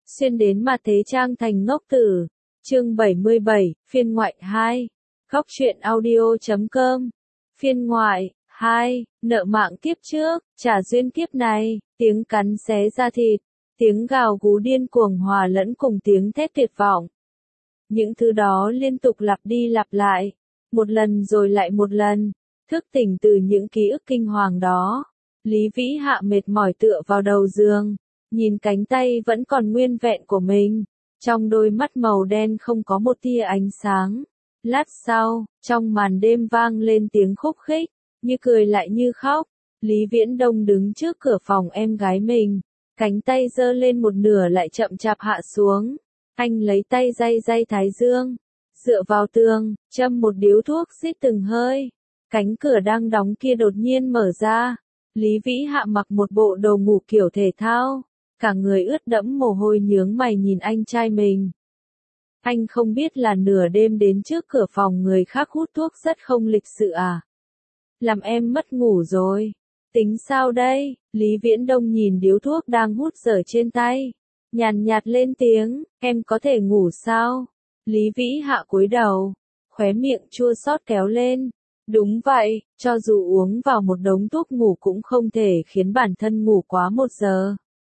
Xuyên đến mà thế trang thành ngốc tử. Chương 77, phiên ngoại 2. Góc truyện audio.com. Phiên ngoại 2, nợ mạng kiếp trước, trả duyên kiếp này, tiếng cắn xé da thịt, tiếng gào gú điên cuồng hòa lẫn cùng tiếng thét tuyệt vọng. Những thứ đó liên tục lặp đi lặp lại, một lần rồi lại một lần, thức tỉnh từ những ký ức kinh hoàng đó. Lý Vĩ Hạ mệt mỏi tựa vào đầu giường, nhìn cánh tay vẫn còn nguyên vẹn của mình, trong đôi mắt màu đen không có một tia ánh sáng. Lát sau, trong màn đêm vang lên tiếng khúc khích, như cười lại như khóc. Lý Viễn Đông đứng trước cửa phòng em gái mình, cánh tay giơ lên một nửa lại chậm chạp hạ xuống. Anh lấy tay day thái dương, dựa vào tường, châm một điếu thuốc rít từng hơi. Cánh cửa đang đóng kia đột nhiên mở ra. Lý Vĩ Hạ mặc một bộ đồ ngủ kiểu thể thao, cả người ướt đẫm mồ hôi nhướng mày nhìn anh trai mình. Anh không biết là nửa đêm đến trước cửa phòng người khác hút thuốc rất không lịch sự à? Làm em mất ngủ rồi. Tính sao đây? Lý Viễn Đông nhìn điếu thuốc đang hút dở trên tay, nhàn nhạt lên tiếng, em có thể ngủ sao? Lý Vĩ Hạ cúi đầu, khóe miệng chua xót kéo lên. Đúng vậy, cho dù uống vào một đống thuốc ngủ cũng không thể khiến bản thân ngủ quá 1 giờ.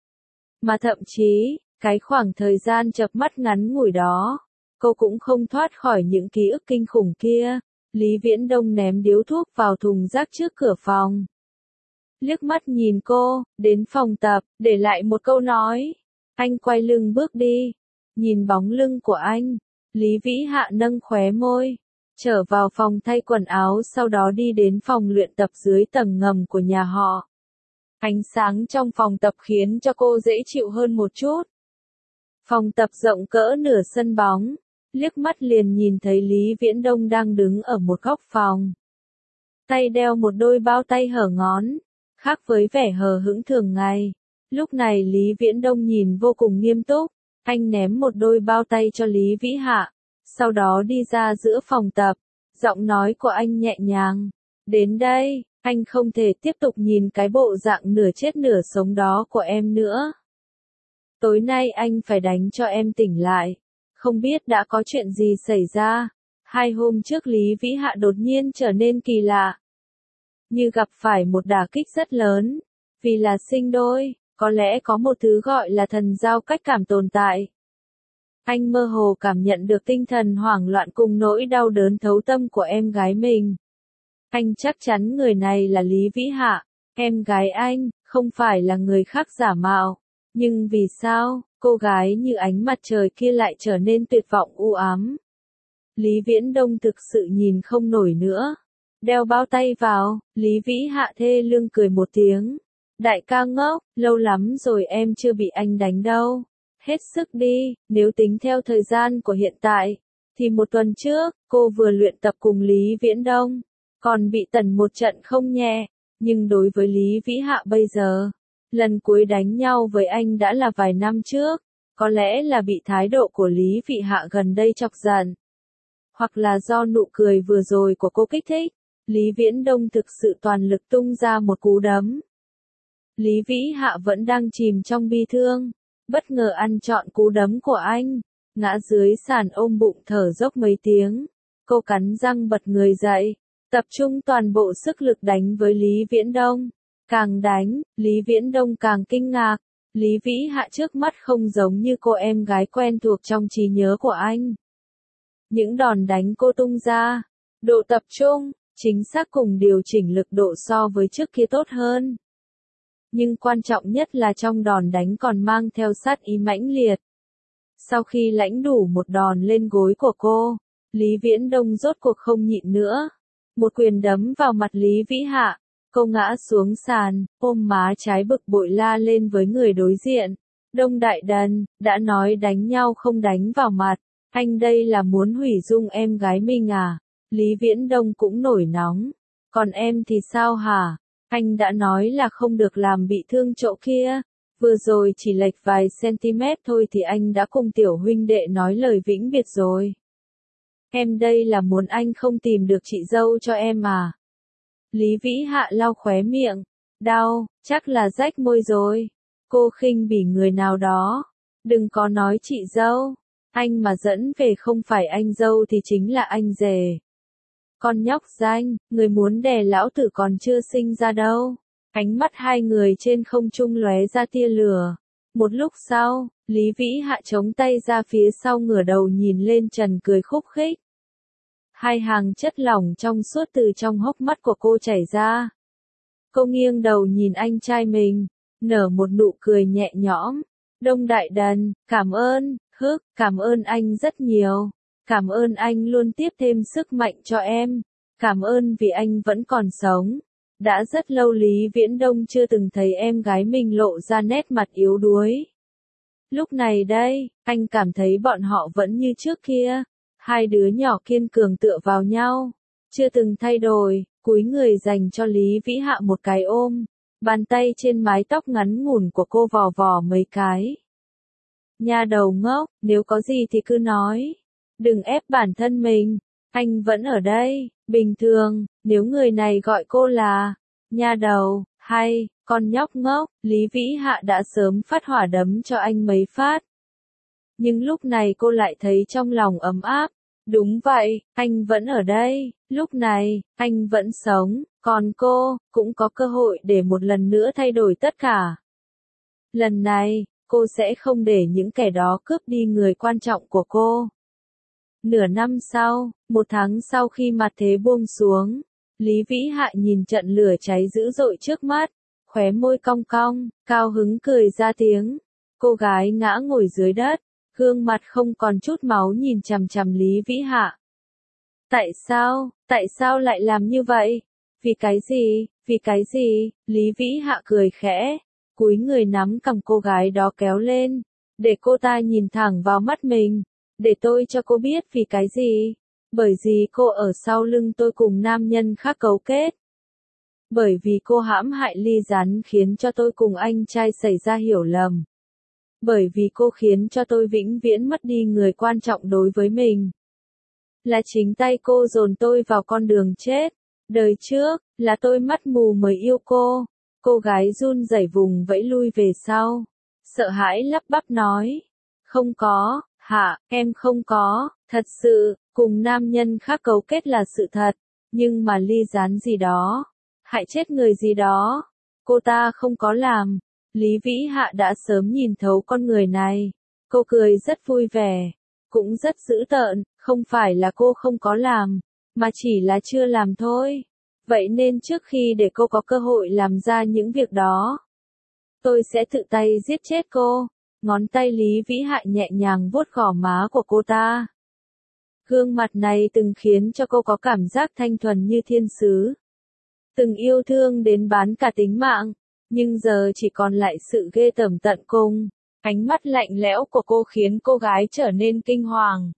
Mà thậm chí, cái khoảng thời gian chợp mắt ngắn ngủi đó, cô cũng không thoát khỏi những ký ức kinh khủng kia. Lý Viễn Đông ném điếu thuốc vào thùng rác trước cửa phòng. Liếc mắt nhìn cô, đến phòng tập, để lại một câu nói. Anh quay lưng bước đi. Nhìn bóng lưng của anh, Lý Vĩ Hạ nâng khóe môi, trở vào phòng thay quần áo sau đó đi đến phòng luyện tập dưới tầng ngầm của nhà họ. Ánh sáng trong phòng tập khiến cho cô dễ chịu hơn một chút. Phòng tập rộng cỡ nửa sân bóng, liếc mắt liền nhìn thấy Lý Viễn Đông đang đứng ở một góc phòng. Tay đeo một đôi bao tay hở ngón, khác với vẻ hờ hững thường ngày. Lúc này Lý Viễn Đông nhìn vô cùng nghiêm túc, anh ném một đôi bao tay cho Lý Vĩ Hạ, sau đó đi ra giữa phòng tập, giọng nói của anh nhẹ nhàng. Đến đây, anh không thể tiếp tục nhìn cái bộ dạng nửa chết nửa sống đó của em nữa. Tối nay anh phải đánh cho em tỉnh lại. Không biết đã có chuyện gì xảy ra. 2 hôm trước Lý Vĩ Hạ đột nhiên trở nên kỳ lạ. Như gặp phải một đả kích rất lớn. Vì là sinh đôi, có lẽ có một thứ gọi là thần giao cách cảm tồn tại. Anh mơ hồ cảm nhận được tinh thần hoảng loạn cùng nỗi đau đớn thấu tâm của em gái mình. Anh chắc chắn người này là Lý Vĩ Hạ, em gái anh, không phải là người khác giả mạo. Nhưng vì sao, cô gái như ánh mặt trời kia lại trở nên tuyệt vọng u ám? Lý Viễn Đông thực sự nhìn không nổi nữa. Đeo bao tay vào, Lý Vĩ Hạ thê lương cười một tiếng. Đại ca ngốc, lâu lắm rồi em chưa bị anh đánh đâu. Hết sức đi, nếu tính theo thời gian của hiện tại, thì 1 tuần trước, cô vừa luyện tập cùng Lý Viễn Đông, còn bị tẩn một trận không nhẹ. Nhưng đối với Lý Vĩ Hạ bây giờ, lần cuối đánh nhau với anh đã là vài năm trước, có lẽ là bị thái độ của Lý Vĩ Hạ gần đây chọc giận. Hoặc là do nụ cười vừa rồi của cô kích thích, Lý Viễn Đông thực sự toàn lực tung ra một cú đấm. Lý Vĩ Hạ vẫn đang chìm trong bi thương, bất ngờ ăn trọn cú đấm của anh, ngã dưới sàn ôm bụng thở dốc mấy tiếng. Cô cắn răng bật người dậy, tập trung toàn bộ sức lực đánh với Lý Viễn Đông. Càng đánh, Lý Viễn Đông càng kinh ngạc. Lý Vĩ Hạ trước mắt không giống như cô em gái quen thuộc trong trí nhớ của anh. Những đòn đánh cô tung ra, độ tập trung, chính xác cùng điều chỉnh lực độ so với trước kia tốt hơn. Nhưng quan trọng nhất là trong đòn đánh còn mang theo sát ý mãnh liệt. Sau khi lãnh đủ một đòn lên gối của cô, Lý Viễn Đông rốt cuộc không nhịn nữa. Một quyền đấm vào mặt Lý Vĩ Hạ, cô ngã xuống sàn, ôm má trái bực bội la lên với người đối diện. Đông Đại Đần, đã nói đánh nhau không đánh vào mặt, anh đây là muốn hủy dung em gái mình à? Lý Viễn Đông cũng nổi nóng. Còn em thì sao hả? Anh đã nói là không được làm bị thương chỗ kia. Vừa rồi chỉ lệch vài cm thôi thì anh đã cùng tiểu huynh đệ nói lời vĩnh biệt rồi. Em đây là muốn anh không tìm được chị dâu cho em à? Lý Vĩ Hạ lau khóe miệng. Đau, chắc là rách môi rồi. Cô khinh bỉ người nào đó. Đừng có nói chị dâu. Anh mà dẫn về không phải anh dâu thì chính là anh rể. Con nhóc danh, người muốn đè lão tử còn chưa sinh ra đâu. Ánh mắt hai người trên không trung lóe ra tia lửa. Một lúc sau, Lý Vĩ Hạ chống tay ra phía sau ngửa đầu nhìn lên Trần cười khúc khích. Hai hàng chất lỏng trong suốt từ trong hốc mắt của cô chảy ra. Cô nghiêng đầu nhìn anh trai mình, nở một nụ cười nhẹ nhõm. Đông Đại Đần, cảm ơn, cảm ơn anh rất nhiều. Cảm ơn anh luôn tiếp thêm sức mạnh cho em. Cảm ơn vì anh vẫn còn sống. Đã rất lâu Lý Viễn Đông chưa từng thấy em gái mình lộ ra nét mặt yếu đuối. Lúc này đây, anh cảm thấy bọn họ vẫn như trước kia. Hai đứa nhỏ kiên cường tựa vào nhau. Chưa từng thay đổi, cúi người dành cho Lý Vĩ Hạ một cái ôm. Bàn tay trên mái tóc ngắn ngủn của cô vò vò mấy cái. Nha đầu ngốc, nếu có gì thì cứ nói. Đừng ép bản thân mình. Anh vẫn ở đây, bình thường, nếu người này gọi cô là nha đầu, hay con nhóc ngốc, Lý Vĩ Hạ đã sớm phát hỏa đấm cho anh mấy phát. Nhưng lúc này cô lại thấy trong lòng ấm áp. Đúng vậy, anh vẫn ở đây, lúc này, anh vẫn sống, còn cô, cũng có cơ hội để một lần nữa thay đổi tất cả. Lần này, cô sẽ không để những kẻ đó cướp đi người quan trọng của cô. Nửa năm sau, một tháng sau khi mặt thế buông xuống, Lý Vĩ Hạ nhìn trận lửa cháy dữ dội trước mắt, khóe môi cong cong, cao hứng cười ra tiếng. Cô gái ngã ngồi dưới đất, gương mặt không còn chút máu nhìn chằm chằm Lý Vĩ Hạ. Tại sao lại làm như vậy? Vì cái gì? Lý Vĩ Hạ cười khẽ, cúi người nắm cằm cô gái đó kéo lên, để cô ta nhìn thẳng vào mắt mình. Để tôi cho cô biết vì cái gì. Bởi vì cô ở sau lưng tôi cùng nam nhân khác cấu kết. Bởi vì cô hãm hại Ly Gián khiến cho tôi cùng anh trai xảy ra hiểu lầm. Bởi vì cô khiến cho tôi vĩnh viễn mất đi người quan trọng đối với mình. Là chính tay cô dồn tôi vào con đường chết. Đời trước, là tôi mắt mù mới yêu cô. Cô gái run rẩy vùng vẫy lui về sau. Sợ hãi lắp bắp nói. Không có. Em không có, thật sự, cùng nam nhân khác cấu kết là sự thật, nhưng mà Ly Gián gì đó, hại chết người gì đó, cô ta không có làm. Lý Vĩ Hạ đã sớm nhìn thấu con người này, cô cười rất vui vẻ, cũng rất dữ tợn, không phải là cô không có làm, mà chỉ là chưa làm thôi. Vậy nên trước khi để cô có cơ hội làm ra những việc đó, tôi sẽ tự tay giết chết cô. Ngón tay Lý Vĩ Hạ nhẹ nhàng vuốt gò má của cô ta. Gương mặt này từng khiến cho cô có cảm giác thanh thuần như thiên sứ. Từng yêu thương đến bán cả tính mạng, nhưng giờ chỉ còn lại sự ghê tởm tận cùng. Ánh mắt lạnh lẽo của cô khiến cô gái trở nên kinh hoàng.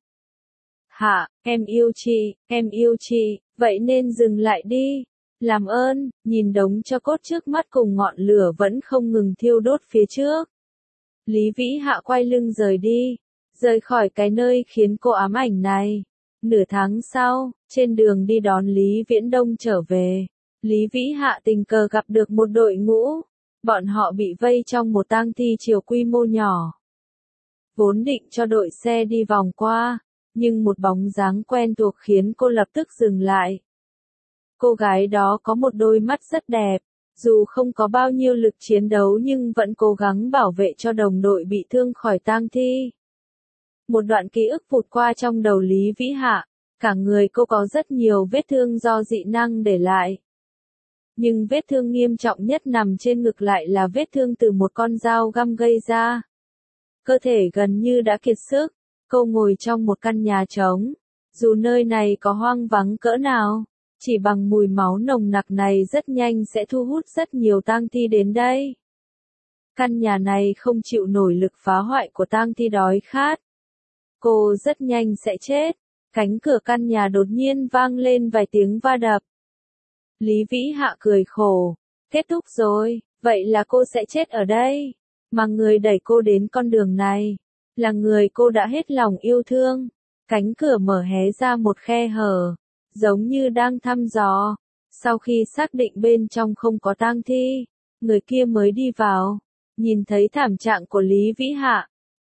Em yêu chị, vậy nên dừng lại đi. Làm ơn, nhìn đống tro cốt trước mắt cùng ngọn lửa vẫn không ngừng thiêu đốt phía trước. Lý Vĩ Hạ quay lưng rời đi, rời khỏi cái nơi khiến cô ám ảnh này. Nửa tháng sau, trên đường đi đón Lý Viễn Đông trở về, Lý Vĩ Hạ tình cờ gặp được một đội ngũ. Bọn họ bị vây trong một tang thi chiều quy mô nhỏ. Vốn định cho đội xe đi vòng qua, nhưng một bóng dáng quen thuộc khiến cô lập tức dừng lại. Cô gái đó có một đôi mắt rất đẹp. Dù không có bao nhiêu lực chiến đấu nhưng vẫn cố gắng bảo vệ cho đồng đội bị thương khỏi tang thi. Một đoạn ký ức vụt qua trong đầu Lý Vĩ Hạ, cả người cô có rất nhiều vết thương do dị năng để lại. Nhưng vết thương nghiêm trọng nhất nằm trên ngực lại là vết thương từ một con dao găm gây ra. Cơ thể gần như đã kiệt sức, cô ngồi trong một căn nhà trống. Dù nơi này có hoang vắng cỡ nào, chỉ bằng mùi máu nồng nặc này rất nhanh sẽ thu hút rất nhiều tang thi đến đây. Căn nhà này không chịu nổi lực phá hoại của tang thi đói khát. Cô rất nhanh sẽ chết. Cánh cửa căn nhà đột nhiên vang lên vài tiếng va đập. Lý Vĩ Hạ cười khổ. Kết thúc rồi, vậy là cô sẽ chết ở đây. Mà người đẩy cô đến con đường này, là người cô đã hết lòng yêu thương. Cánh cửa mở hé ra một khe hở, giống như đang thăm dò. Sau khi xác định bên trong không có tang thi, người kia mới đi vào. Nhìn thấy thảm trạng của Lý Vĩ Hạ,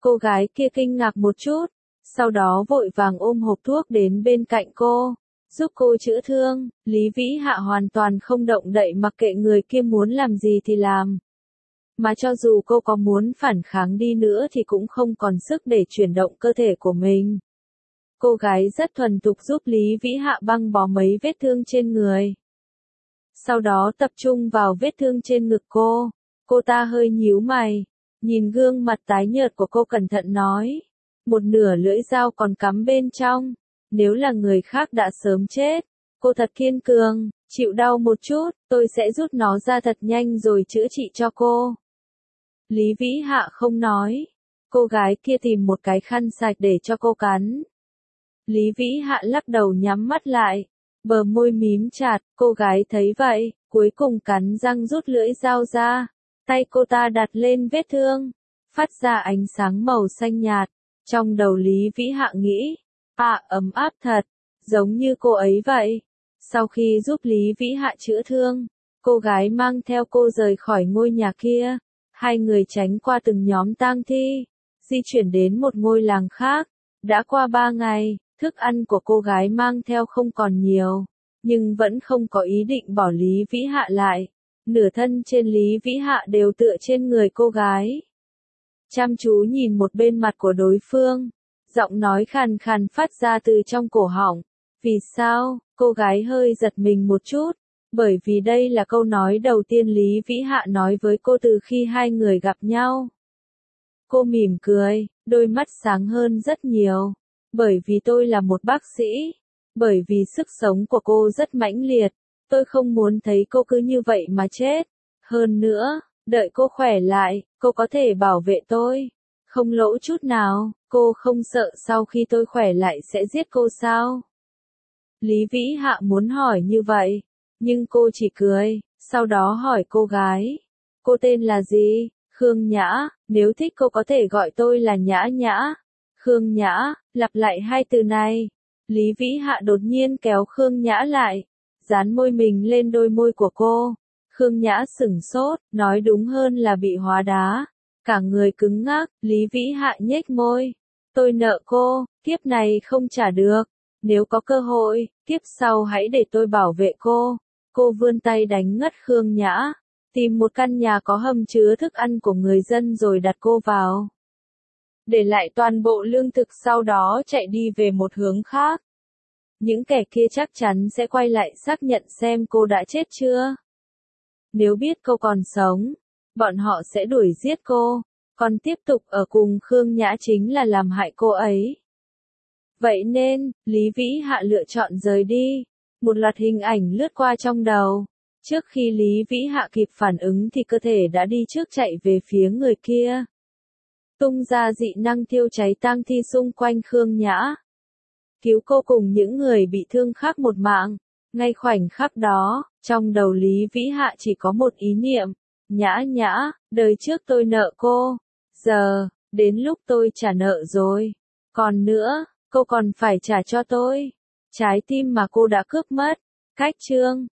Cô gái kia kinh ngạc một chút, sau đó vội vàng ôm hộp thuốc đến bên cạnh cô, giúp cô chữa thương. Lý Vĩ Hạ hoàn toàn không động đậy, mặc kệ người kia muốn làm gì thì làm. Mà cho dù cô có muốn phản kháng đi nữa thì cũng không còn sức để chuyển động cơ thể của mình. Cô gái rất thuần thục giúp Lý Vĩ Hạ băng bó mấy vết thương trên người. Sau đó tập trung vào vết thương trên ngực cô. Cô ta hơi nhíu mày, nhìn gương mặt tái nhợt của cô cẩn thận nói. Một nửa lưỡi dao còn cắm bên trong. Nếu là người khác đã sớm chết. Cô thật kiên cường, chịu đau một chút, tôi sẽ rút nó ra thật nhanh rồi chữa trị cho cô. Lý Vĩ Hạ không nói. Cô gái kia tìm một cái khăn sạch để cho cô cắn. Lý Vĩ Hạ lắc đầu nhắm mắt lại. Bờ môi mím chặt, cô gái thấy vậy, cuối cùng cắn răng rút lưỡi dao ra. Tay cô ta đặt lên vết thương, phát ra ánh sáng màu xanh nhạt. Trong đầu Lý Vĩ Hạ nghĩ, ấm áp thật, giống như cô ấy vậy. Sau khi giúp Lý Vĩ Hạ chữa thương, cô gái mang theo cô rời khỏi ngôi nhà kia. Hai người tránh qua từng nhóm tang thi, di chuyển đến một ngôi làng khác. Đã qua 3 ngày, thức ăn của cô gái mang theo không còn nhiều, nhưng vẫn không có ý định bỏ Lý Vĩ Hạ lại. Nửa thân trên Lý Vĩ Hạ đều tựa trên người cô gái. Chăm chú nhìn một bên mặt của đối phương, giọng nói khàn khàn phát ra từ trong cổ họng. Vì sao? Cô gái hơi giật mình một chút, bởi vì đây là câu nói đầu tiên Lý Vĩ Hạ nói với cô từ khi hai người gặp nhau. Cô mỉm cười, đôi mắt sáng hơn rất nhiều. Bởi vì tôi là một bác sĩ. Bởi vì sức sống của cô rất mãnh liệt. Tôi không muốn thấy cô cứ như vậy mà chết. Hơn nữa, đợi cô khỏe lại, cô có thể bảo vệ tôi. Không lỗ chút nào, cô không sợ sau khi tôi khỏe lại sẽ giết cô sao? Lý Vĩ Hạ muốn hỏi như vậy, nhưng cô chỉ cười, sau đó hỏi cô gái. Cô tên là gì? Khương Nhã, nếu thích cô có thể gọi tôi là Nhã Nhã. Khương Nhã, lặp lại hai từ này. Lý Vĩ Hạ đột nhiên kéo Khương Nhã lại, dán môi mình lên đôi môi của cô. Khương Nhã sửng sốt, nói đúng hơn là bị hóa đá. Cả người cứng ngắc, Lý Vĩ Hạ nhếch môi. Tôi nợ cô, kiếp này không trả được. Nếu có cơ hội, kiếp sau hãy để tôi bảo vệ cô. Cô vươn tay đánh ngất Khương Nhã. Tìm một căn nhà có hầm chứa thức ăn của người dân rồi đặt cô vào. Để lại toàn bộ lương thực, sau đó chạy đi về một hướng khác. Những kẻ kia chắc chắn sẽ quay lại xác nhận xem cô đã chết chưa. Nếu biết cô còn sống, bọn họ sẽ đuổi giết cô, còn tiếp tục ở cùng Khương Nhã chính là làm hại cô ấy. Vậy nên, Lý Vĩ Hạ lựa chọn rời đi. Một loạt hình ảnh lướt qua trong đầu. Trước khi Lý Vĩ Hạ kịp phản ứng thì cơ thể đã đi trước chạy về phía người kia. Tung ra dị năng thiêu cháy tang thi xung quanh Khương Nhã. Cứu cô cùng những người bị thương khác một mạng. Ngay khoảnh khắc đó, trong đầu Lý Vĩ Hạ chỉ có một ý niệm. Nhã Nhã, đời trước tôi nợ cô. Giờ, đến lúc tôi trả nợ rồi. Còn nữa, cô còn phải trả cho tôi trái tim mà cô đã cướp mất. Cách chương